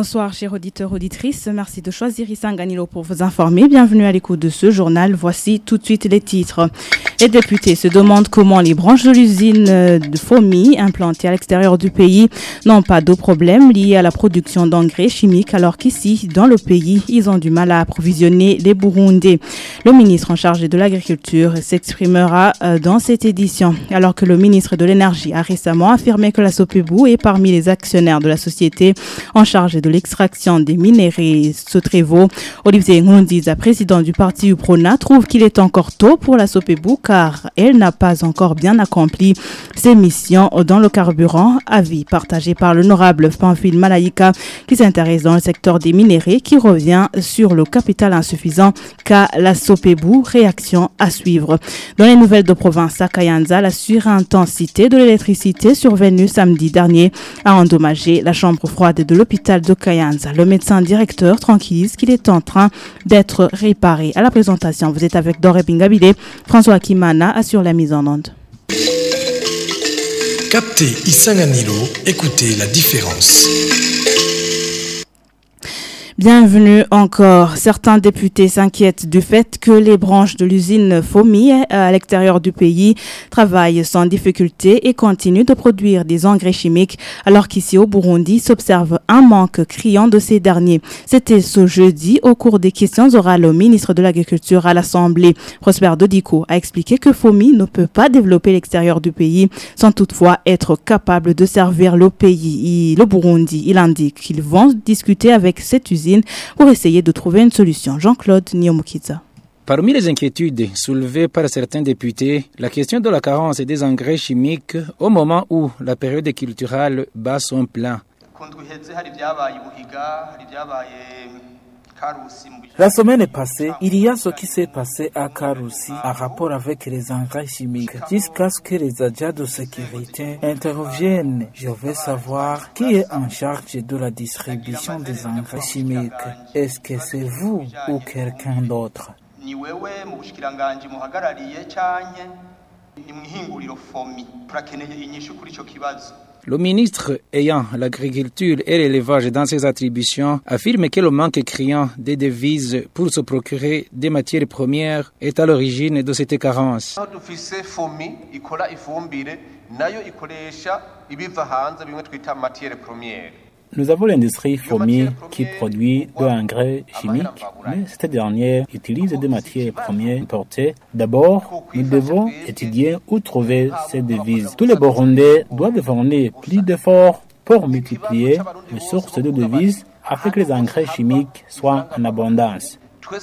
Bonsoir chers auditeurs, auditrices. Merci de choisir Isanganilo pour vous informer. Bienvenue à l'écoute de ce journal. Voici tout de suite les titres. Les députés se demandent comment les branches de l'usine de Fomi implantées à l'extérieur du pays n'ont pas de problème liés à la production d'engrais chimiques alors qu'ici, dans le pays, ils ont du mal à approvisionner les Burundais. Le ministre en charge de l'agriculture s'exprimera dans cette édition alors que le ministre de l'énergie a récemment affirmé que la Sopebu est parmi les actionnaires de la société en charge de l'extraction des minéraux Sotrevo. Olivier Nkurunziza, président du parti UPRONA, trouve qu'il est encore tôt pour la Sopebu car elle n'a pas encore bien accompli ses missions dans le carburant. Avis partagé par l'honorable Pamphile Malaika qui s'intéresse dans le secteur des minéraux qui revient sur le capital insuffisant qu'a la Sopebu. Réaction à suivre. Dans les nouvelles de province à Kayanza, la surintensité de l'électricité survenue samedi dernier a endommagé la chambre froide de l'hôpital de Kayanza. Le médecin directeur tranquillise qu'il est en train d'être réparé. À la présentation, vous êtes avec Doré Bingabile. François Kimana assure la mise en onde. Captez Isanganilo, écoutez la différence. Bienvenue encore. Certains députés s'inquiètent du fait que les branches de l'usine Fomi à l'extérieur du pays travaillent sans difficulté et continuent de produire des engrais chimiques alors qu'ici au Burundi s'observe un manque criant de ces derniers. C'était ce jeudi au cours des questions orales au ministre de l'Agriculture à l'Assemblée. Prosper Dodiko a expliqué que Fomi ne peut pas développer l'extérieur du pays sans toutefois être capable de servir le pays. Le Burundi, il indique qu'ils vont discuter avec cette usine pour essayer de trouver une solution. Jean-Claude Nyomukiza. Parmi les inquiétudes soulevées par certains députés, la question de la carence des engrais chimiques au moment où la période culturelle bat son plein. La semaine passée, il y a ce qui s'est passé à Karoussi en rapport avec les engrais chimiques. Jusqu'à ce que les agents de sécurité interviennent, je veux savoir qui est en charge de la distribution des engrais chimiques. Est-ce que c'est vous ou quelqu'un d'autre? Le ministre ayant l'agriculture et l'élevage dans ses attributions affirme que le manque criant des devises pour se procurer des matières premières est à l'origine de cette carence. Nous avons l'industrie Fomi qui produit de l'engrais chimique, mais cette dernière utilise des matières premières importées. D'abord, nous devons étudier où trouver ces devises. Tous les Burundais doivent fournir plus d'efforts pour multiplier les sources de devises afin que les engrais chimiques soient en abondance.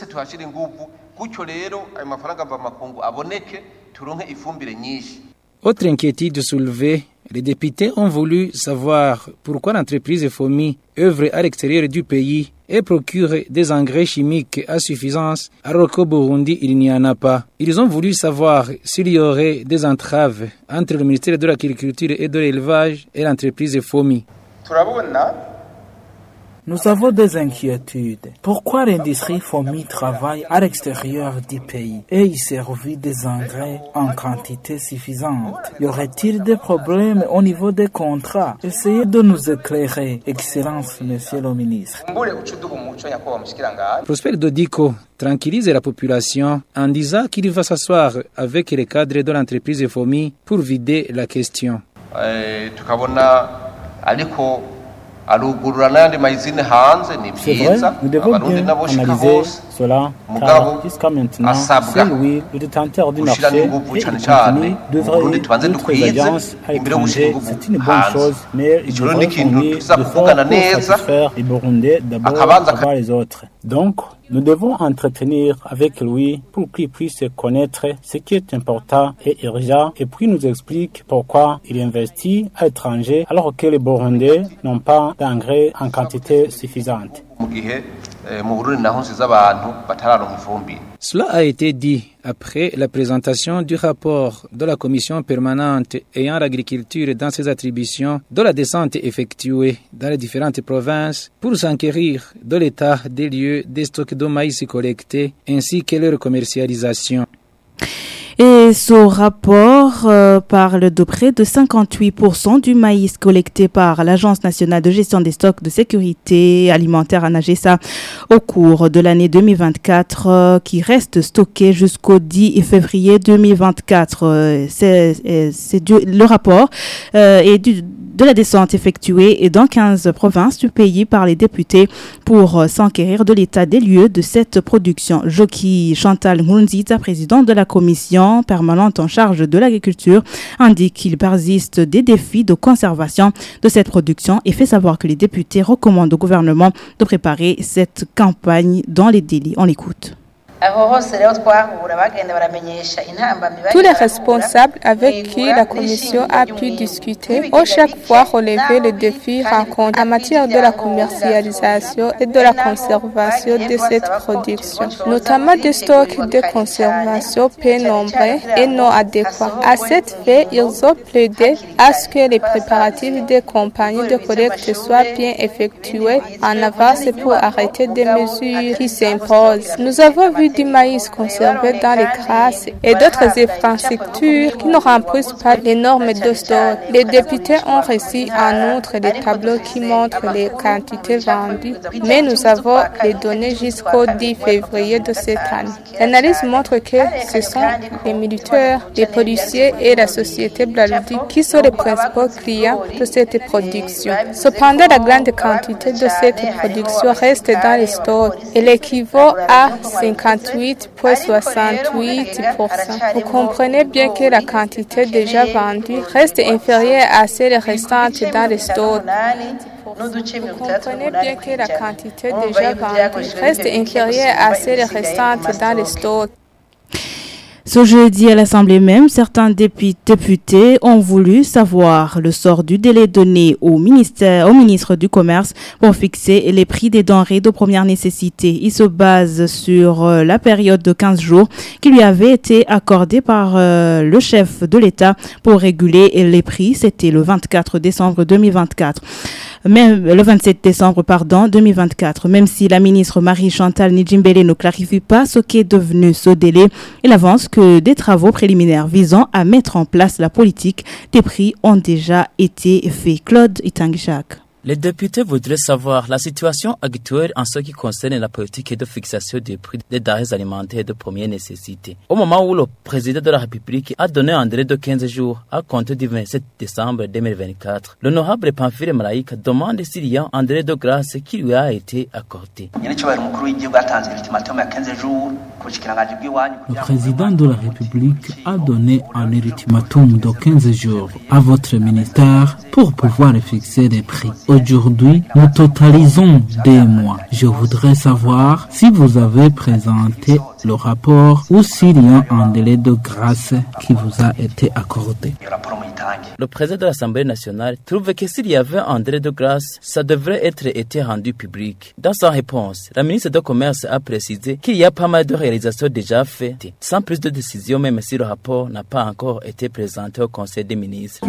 Autre inquiétude soulevée, les députés ont voulu savoir pourquoi l'entreprise Fomi œuvre à l'extérieur du pays et procure des engrais chimiques à suffisance, alors qu'au Burundi, il n'y en a pas. Ils ont voulu savoir s'il y aurait des entraves entre le ministère de l'Agriculture et de l'Élevage et l'entreprise Fomi. Nous avons des inquiétudes. Pourquoi l'industrie Fomi travaille à l'extérieur du pays et y servit des engrais en quantité suffisante? Y aurait-il des problèmes au niveau des contrats? Essayez de nous éclairer, Excellence, Monsieur le ministre. Prosper Dodiko tranquillise la population en disant qu'il va s'asseoir avec les cadres de l'entreprise Fomi pour vider la question. C'est vrai, nous devons bien analyser cela, car jusqu'à maintenant, c'est lui, le détenteur du marché, et il continue d'œuvrer d'autres alliances à l'étranger. C'est une bonne chose, mais il devrait fournir d'efforts pour satisfaire les Burundais d'abord avant les autres. Donc, nous devons entretenir avec lui pour qu'il puisse connaître ce qui est important et urgent et puis nous explique pourquoi il investit à l'étranger alors que les Burundais n'ont pas d'engrais en quantité suffisante. Cela a été dit après la présentation du rapport de la commission permanente ayant l'agriculture dans ses attributions de la descente effectuée dans les différentes provinces pour s'enquérir de l'état des lieux des stocks de maïs collectés ainsi que leur commercialisation. Et Et ce rapport parle de près de 58% du maïs collecté par l'Agence nationale de gestion des stocks de sécurité alimentaire ANAGESA au cours de l'année 2024 qui reste stocké jusqu'au 10 février 2024. Le rapport est de la descente effectuée dans 15 provinces du pays par les députés pour s'enquérir de l'état des lieux de cette production. Joki Chantal Ngunziza, présidente de la commission permanente en charge de l'agriculture, indique qu'il persiste des défis de conservation de cette production et fait savoir que les députés recommandent au gouvernement de préparer cette campagne dans les délais. On l'écoute. Tous les responsables avec qui la commission a pu discuter ont chaque fois relevé les défis rencontrés en matière de la commercialisation et de la conservation de cette production, notamment des stocks de conservation peu nombreux et non adéquats. À cet fait, ils ont plaidé à ce que les préparatifs des compagnies de collecte soient bien effectués en avance pour arrêter des mesures qui s'imposent. Nous avons vu du maïs conservé dans les crasses et d'autres infrastructures qui ne remplissent pas les normes de stock. Les députés ont reçu en outre des tableaux qui montrent les quantités vendues, mais nous avons les données jusqu'au 10 février de cette année. L'analyse montre que ce sont les militaires, les policiers et la société Blaludi qui sont les principaux clients de cette production. Cependant, la grande quantité de cette production reste dans les stocks et l'équivaut à 58,68%. Vous comprenez bien que la quantité déjà vendue reste inférieure à celle restante dans les stocks. Vous comprenez bien que la quantité déjà vendue reste inférieure à celle restante dans les stocks. Ce jeudi, à l'Assemblée même, certains députés ont voulu savoir le sort du délai donné au ministre du Commerce pour fixer les prix des denrées de première nécessité. Il se base sur la période de 15 jours qui lui avait été accordée par le chef de l'État pour réguler les prix. C'était le 24 décembre 2024. Même le 27 décembre, 2024. Même si la ministre Marie-Chantal Nidjimbele ne clarifie pas ce qu'est devenu ce délai, elle avance que des travaux préliminaires visant à mettre en place la politique des prix ont déjà été faits. Claude Itangishak. Les députés voudraient savoir la situation actuelle en ce qui concerne la politique de fixation des prix des denrées alimentaires de première nécessité. Au moment où le président de la République a donné un délai de 15 jours à compter du 27 décembre 2024, l'honorable Pamphile Malaika demande s'il y a un délai de grâce qui lui a été accordé. Le président de la République a donné un ultimatum de 15 jours à votre ministère pour pouvoir fixer les prix. Aujourd'hui, nous totalisons 2 mois. Je voudrais savoir si vous avez présenté le rapport ou s'il y a un délai de grâce qui vous a été accordé. Le président de l'Assemblée nationale trouve que s'il y avait un délai de grâce, ça devrait été rendu public. Dans sa réponse, la ministre du Commerce a précisé qu'il y a pas mal de réalisations déjà faites, sans prise de décision, même si le rapport n'a pas encore été présenté au Conseil des ministres.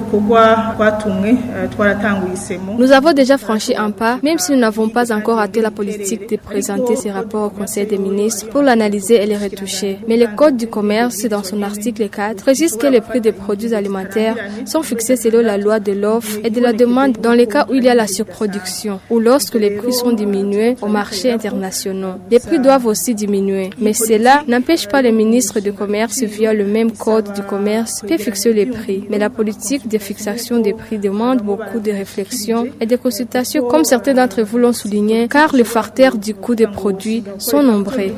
Nous avons déjà franchi un pas, même si nous n'avons pas encore atteint la politique de présenter ces rapports au Conseil des ministres pour l'analyser et les retoucher. Mais le Code du commerce, dans son article 4, précise que les prix des produits alimentaires sont fixés selon la loi de l'offre et de la demande dans les cas où il y a la surproduction ou lorsque les prix sont diminués au marché international. Les prix doivent aussi diminuer, mais cela n'empêche pas les ministres du commerce via le même code du commerce de fixer les prix. Mais la politique de fixation des prix demande beaucoup de réflexion et de consultations comme certains d'entre vous l'ont souligné, car les facteurs du coût des produits sont nombreux.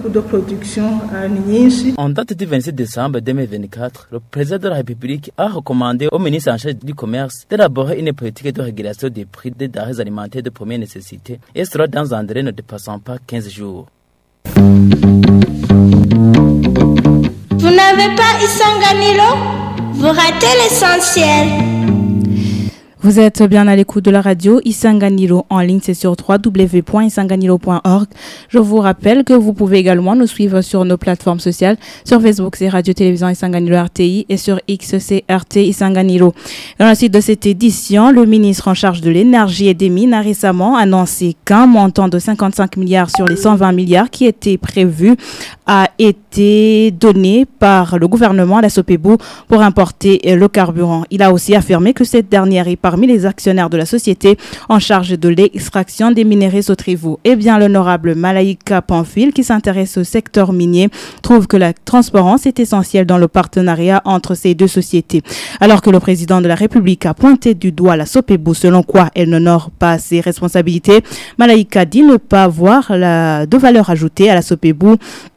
En date du 27 décembre 2024, le président de la République a recommandé au ministre en charge du commerce d'élaborer une politique de régulation des prix des denrées alimentaires de première nécessité et cela dans un délai ne dépassant pas 15 jours. Vous n'avez pas Isanganilo? Vous ratez l'essentiel. Vous êtes bien à l'écoute de la radio Isanganilo en ligne, c'est sur www.isanganilo.org. Je vous rappelle que vous pouvez également nous suivre sur nos plateformes sociales. Sur Facebook, c'est Radio-Télévision Isanganilo RTI et sur X, c'est RT Isanganilo. Dans la suite de cette édition, le ministre en charge de l'énergie et des mines a récemment annoncé qu'un montant de 55 milliards sur les 120 milliards qui étaient prévus a été donné par le gouvernement à la Sopebu pour importer le carburant. Il a aussi affirmé que cette dernière est parmi les actionnaires de la société en charge de l'extraction des minéraux Sotrevaux. Eh bien, l'honorable Malaika Pamphile, qui s'intéresse au secteur minier, trouve que la transparence est essentielle dans le partenariat entre ces deux sociétés. Alors que le président de la République a pointé du doigt la Sopebu, selon quoi elle n'honore pas ses responsabilités, Malaika dit ne pas voir de valeur ajoutée à la Sopebu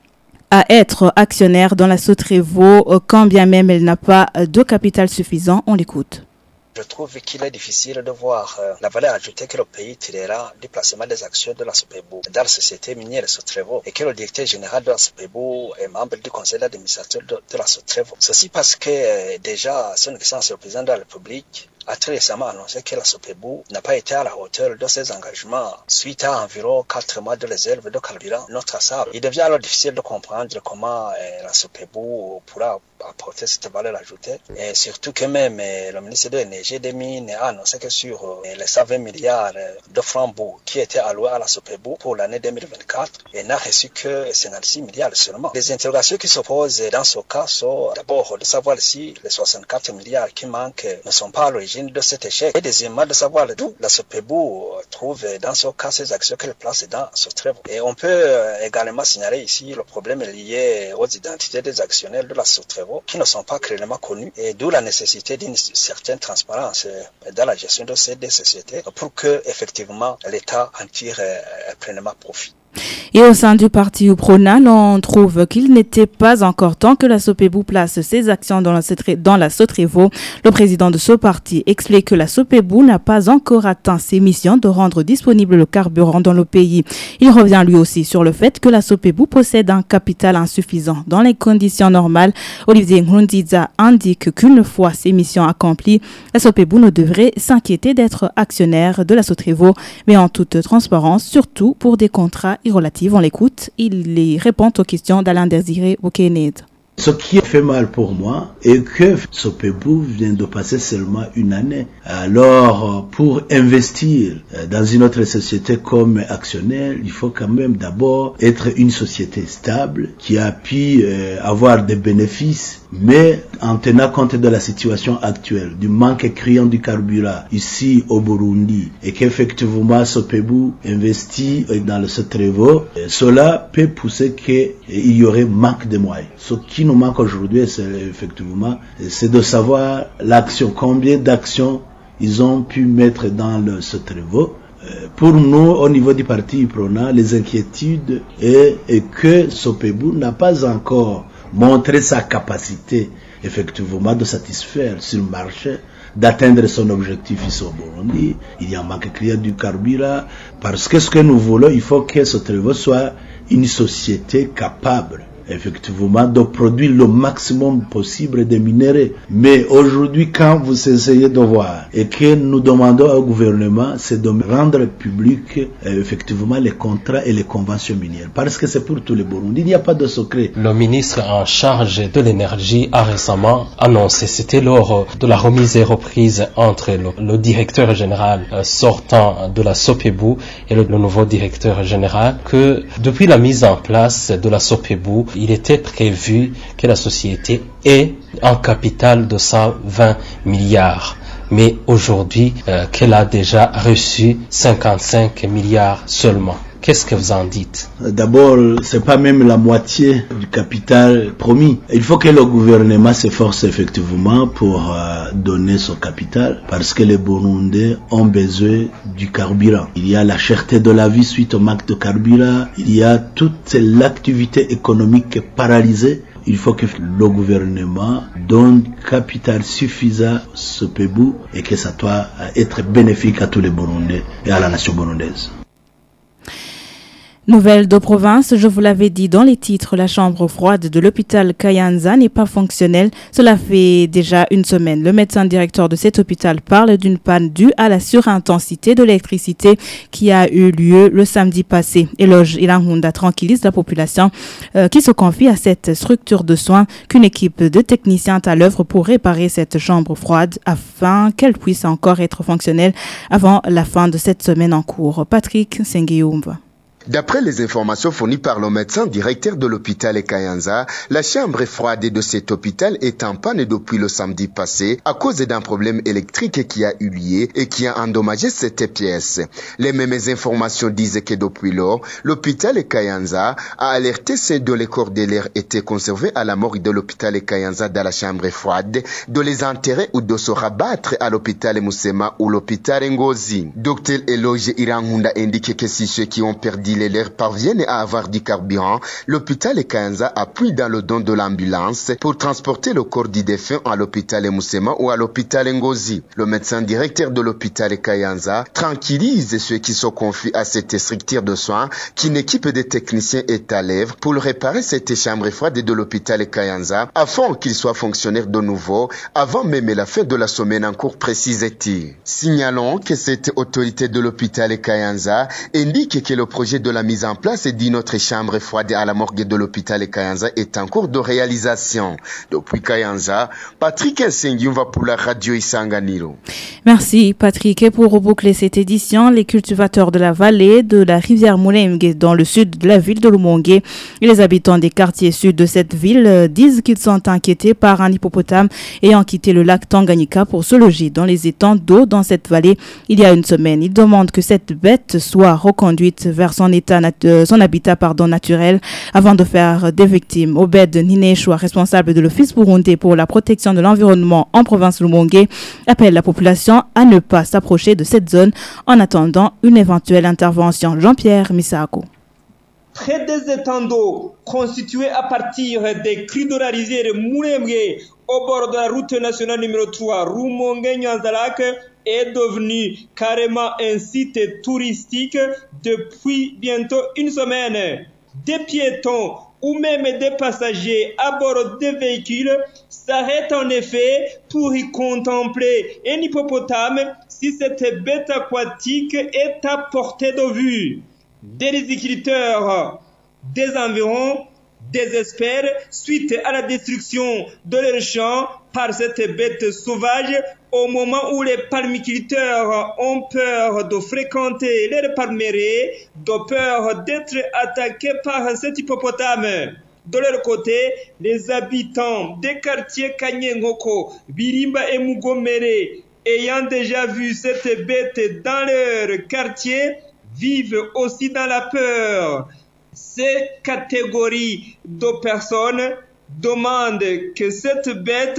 à être actionnaire dans la Sotrevaux, quand bien même elle n'a pas de capital suffisant. On l'écoute. Je trouve qu'il est difficile de voir la valeur ajoutée que le pays tirera du placement des actions de la Sopebu dans la société minière Sotrevaux et que le directeur général de la Sopebu est membre du conseil d'administration de la Sotrevaux. Ceci parce que déjà, son excellence le président de la République a très récemment annoncé que la Sopebu n'a pas été à la hauteur de ses engagements suite à environ 4 mois de réserve de carburant non traçable. Il devient alors difficile de comprendre comment la Sopebu pourra apporter cette valeur ajoutée. Et surtout que même le ministre de l'Énergie et des Mines a annoncé que sur les 120 milliards de francs qui étaient alloués à la Sopebu pour l'année 2024, elle n'a reçu que 56 milliards seulement. Les interrogations qui se posent dans ce cas sont d'abord de savoir si les 64 milliards qui manquent ne sont pas à l'origine de cet échec. Et deuxièmement, de savoir d'où la Sopebu trouve dans ce cas ces actions qu'elle place dans Sotrevaux. Et on peut également signaler ici le problème lié aux identités des actionnaires de la Sotrevaux qui ne sont pas clairement connus et d'où la nécessité d'une certaine transparence dans la gestion de ces deux sociétés pour que effectivement l'État en tire pleinement profit. Et au sein du parti UPRONA, l'on trouve qu'il n'était pas encore temps que la Sopebu place ses actions dans la Sotrevaux. Le président de ce parti explique que la Sopebu n'a pas encore atteint ses missions de rendre disponible le carburant dans le pays. Il revient lui aussi sur le fait que la Sopebu possède un capital insuffisant. Dans les conditions normales, Olivier Nkurunziza indique qu'une fois ses missions accomplies, la Sopebu ne devrait s'inquiéter d'être actionnaire de la Sotrevaux, mais en toute transparence, surtout pour des contrats irrelatifs. On l'écoute, il répond aux questions d'Alain Désiré Okened. Ce qui fait mal pour moi est que Sopebu vient de passer seulement une année. Alors, pour investir dans une autre société comme actionnaire, il faut quand même d'abord être une société stable qui a pu avoir des bénéfices, mais en tenant compte de la situation actuelle, du manque criant du carburant ici au Burundi, et qu'effectivement Sopebu investit dans le Sotrevaux, cela peut pousser qu'il y aurait manque de moyens. Ce qui nous manque aujourd'hui, c'est de savoir l'action, combien d'actions ils ont pu mettre dans le Sotrevaux. Pour nous, au niveau du parti UPRONA, les inquiétudes est que Sopebu n'a pas encore montré sa capacité effectivement de satisfaire sur le marché, d'atteindre son objectif ici au Burundi. Il y a un manque criant du carburant, parce que ce que nous voulons, il faut que Sotrevaux soit une société capable effectivement de produire le maximum possible de minéraux. Mais aujourd'hui, quand vous essayez de voir et que nous demandons au gouvernement, c'est de rendre public effectivement les contrats et les conventions minières, parce que c'est pour tous les Burundis, il n'y a pas de secret. Le ministre en charge de l'énergie a récemment annoncé, c'était lors de la remise et reprise entre le directeur général sortant de la Sopebu et le nouveau directeur général, que depuis la mise en place de la Sopebu, il était prévu que la société ait un capital de 120 milliards. Mais aujourd'hui, qu'elle a déjà reçu 55 milliards seulement. Qu'est-ce que vous en dites? D'abord, c'est pas même la moitié du capital promis. Il faut que le gouvernement s'efforce effectivement pour donner son capital, parce que les Burundais ont besoin du carburant. Il y a la cherté de la vie suite au manque de carburant. Il y a toute l'activité économique paralysée. Il faut que le gouvernement donne capital suffisant à Sopebu et que ça doit être bénéfique à tous les Burundais et à la nation burundaise. Nouvelle de province, je vous l'avais dit dans les titres, la chambre froide de l'hôpital Kayanza n'est pas fonctionnelle. Cela fait déjà une semaine. Le médecin directeur de cet hôpital parle d'une panne due à la surintensité de l'électricité qui a eu lieu le samedi passé. Eloge Ilangunda tranquillise la population qui se confie à cette structure de soins qu'une équipe de techniciens est à l'œuvre pour réparer cette chambre froide afin qu'elle puisse encore être fonctionnelle avant la fin de cette semaine en cours. Patrick Sengueyoumba. D'après les informations fournies par le médecin directeur de l'hôpital Kayanza, la chambre froide de cet hôpital est en panne depuis le samedi passé à cause d'un problème électrique qui a eu lieu et qui a endommagé cette pièce. Les mêmes informations disent que depuis lors, l'hôpital Kayanza a alerté ceux dont les corps de l'air étaient conservés à la morgue de l'hôpital Kayanza dans la chambre froide de les enterrer ou de se rabattre à l'hôpital Musema ou l'hôpital Ngozi. Dr Eloge Irangunda indique que si ceux qui ont perdu les leurs parviennent à avoir du carburant, l'hôpital Kayanza appuie dans le don de l'ambulance pour transporter le corps du défunt à l'hôpital Musema ou à l'hôpital Ngozi. Le médecin directeur de l'hôpital Kayanza tranquillise ceux qui se confient à cette structure de soins qu'une équipe de techniciens est à l'œuvre pour réparer cette chambre froide de l'hôpital Kayanza afin qu'il soit fonctionnaire de nouveau avant même la fin de la semaine en cours, précise-t-il. Signalons que cette autorité de l'hôpital Kayanza indique que le projet de la mise en place d'une autre chambre froide à la morgue de l'hôpital Kayanza est en cours de réalisation. Depuis Kayanza, Patrick Nsengiumva pour la radio Isanganiro. Merci Patrick. Et pour reboucler cette édition, les cultivateurs de la vallée de la rivière Mulenge dans le sud de la ville de Lumongue et les habitants des quartiers sud de cette ville disent qu'ils sont inquiétés par un hippopotame ayant quitté le lac Tanganyika pour se loger dans les étangs d'eau dans cette vallée il y a une semaine. Ils demandent que cette bête soit reconduite vers son habitat naturel avant de faire des victimes. Obed Nineshwa, responsable de l'Office burundais pour la protection de l'environnement en province Lumongue, appelle la population à ne pas s'approcher de cette zone en attendant une éventuelle intervention. Jean-Pierre Misako. Près des étangs d'eau constitués à partir des crues de la rivière Mulenge au bord de la route nationale numéro 3 Rumongue-Nyanzalak est devenu carrément un site touristique depuis bientôt une semaine. Des piétons ou même des passagers à bord des véhicules s'arrêtent en effet pour y contempler un hippopotame si cette bête aquatique est à portée de vue. Des agriculteurs des environs désespèrent suite à la destruction de leurs champs par cette bête sauvage au moment où les palmiculteurs ont peur de fréquenter leurs palmeraies, de peur d'être attaqués par cet hippopotame. De leur côté, les habitants des quartiers Kanyenkoko, Birimba et Mugomere, ayant déjà vu cette bête dans leur quartier, vivent aussi dans la peur. Ces catégories de personnes demandent que cette bête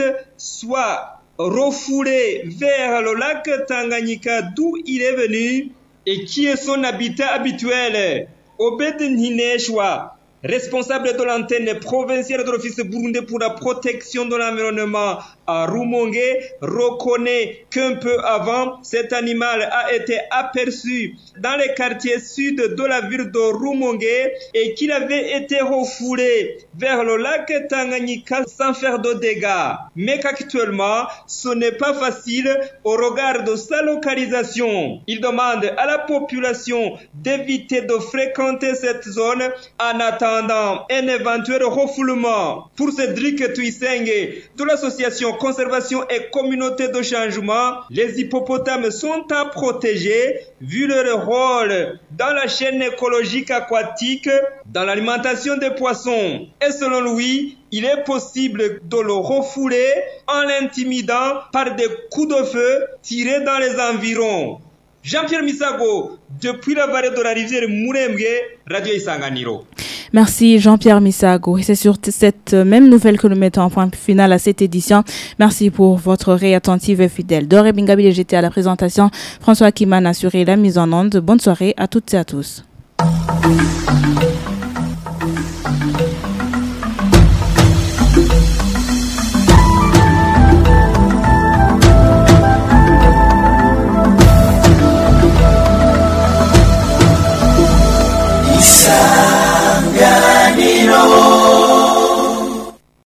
soit refoulée vers le lac Tanganyika d'où il est venu et qui est son habitat habituel. Obed Nineshwa, responsable de l'antenne provinciale de l'Office burundais pour la protection de l'environnement à Rumongue, reconnaît qu'un peu avant, cet animal a été aperçu dans les quartiers sud de la ville de Rumongue et qu'il avait été refoulé vers le lac Tanganyika sans faire de dégâts. Mais qu'actuellement, ce n'est pas facile au regard de sa localisation. Il demande à la population d'éviter de fréquenter cette zone en attendant un éventuel refoulement. Pour Cédric Tuisenge de l'association Conservation et Communauté de Changement, les hippopotames sont à protéger vu leur rôle dans la chaîne écologique aquatique, dans l'alimentation des poissons. Et selon lui, il est possible de le refouler en l'intimidant par des coups de feu tirés dans les environs. Jean-Pierre Misago, depuis la vallée de la rivière Mulenge, Radio Isanganiro. Merci Jean-Pierre Misago. Et c'est sur cette même nouvelle que nous mettons en point final à cette édition. Merci pour votre réattentive et fidèle. Doré Bingabi, j'étais à la présentation. François Kiman a assuré la mise en onde. Bonne soirée à toutes et à tous.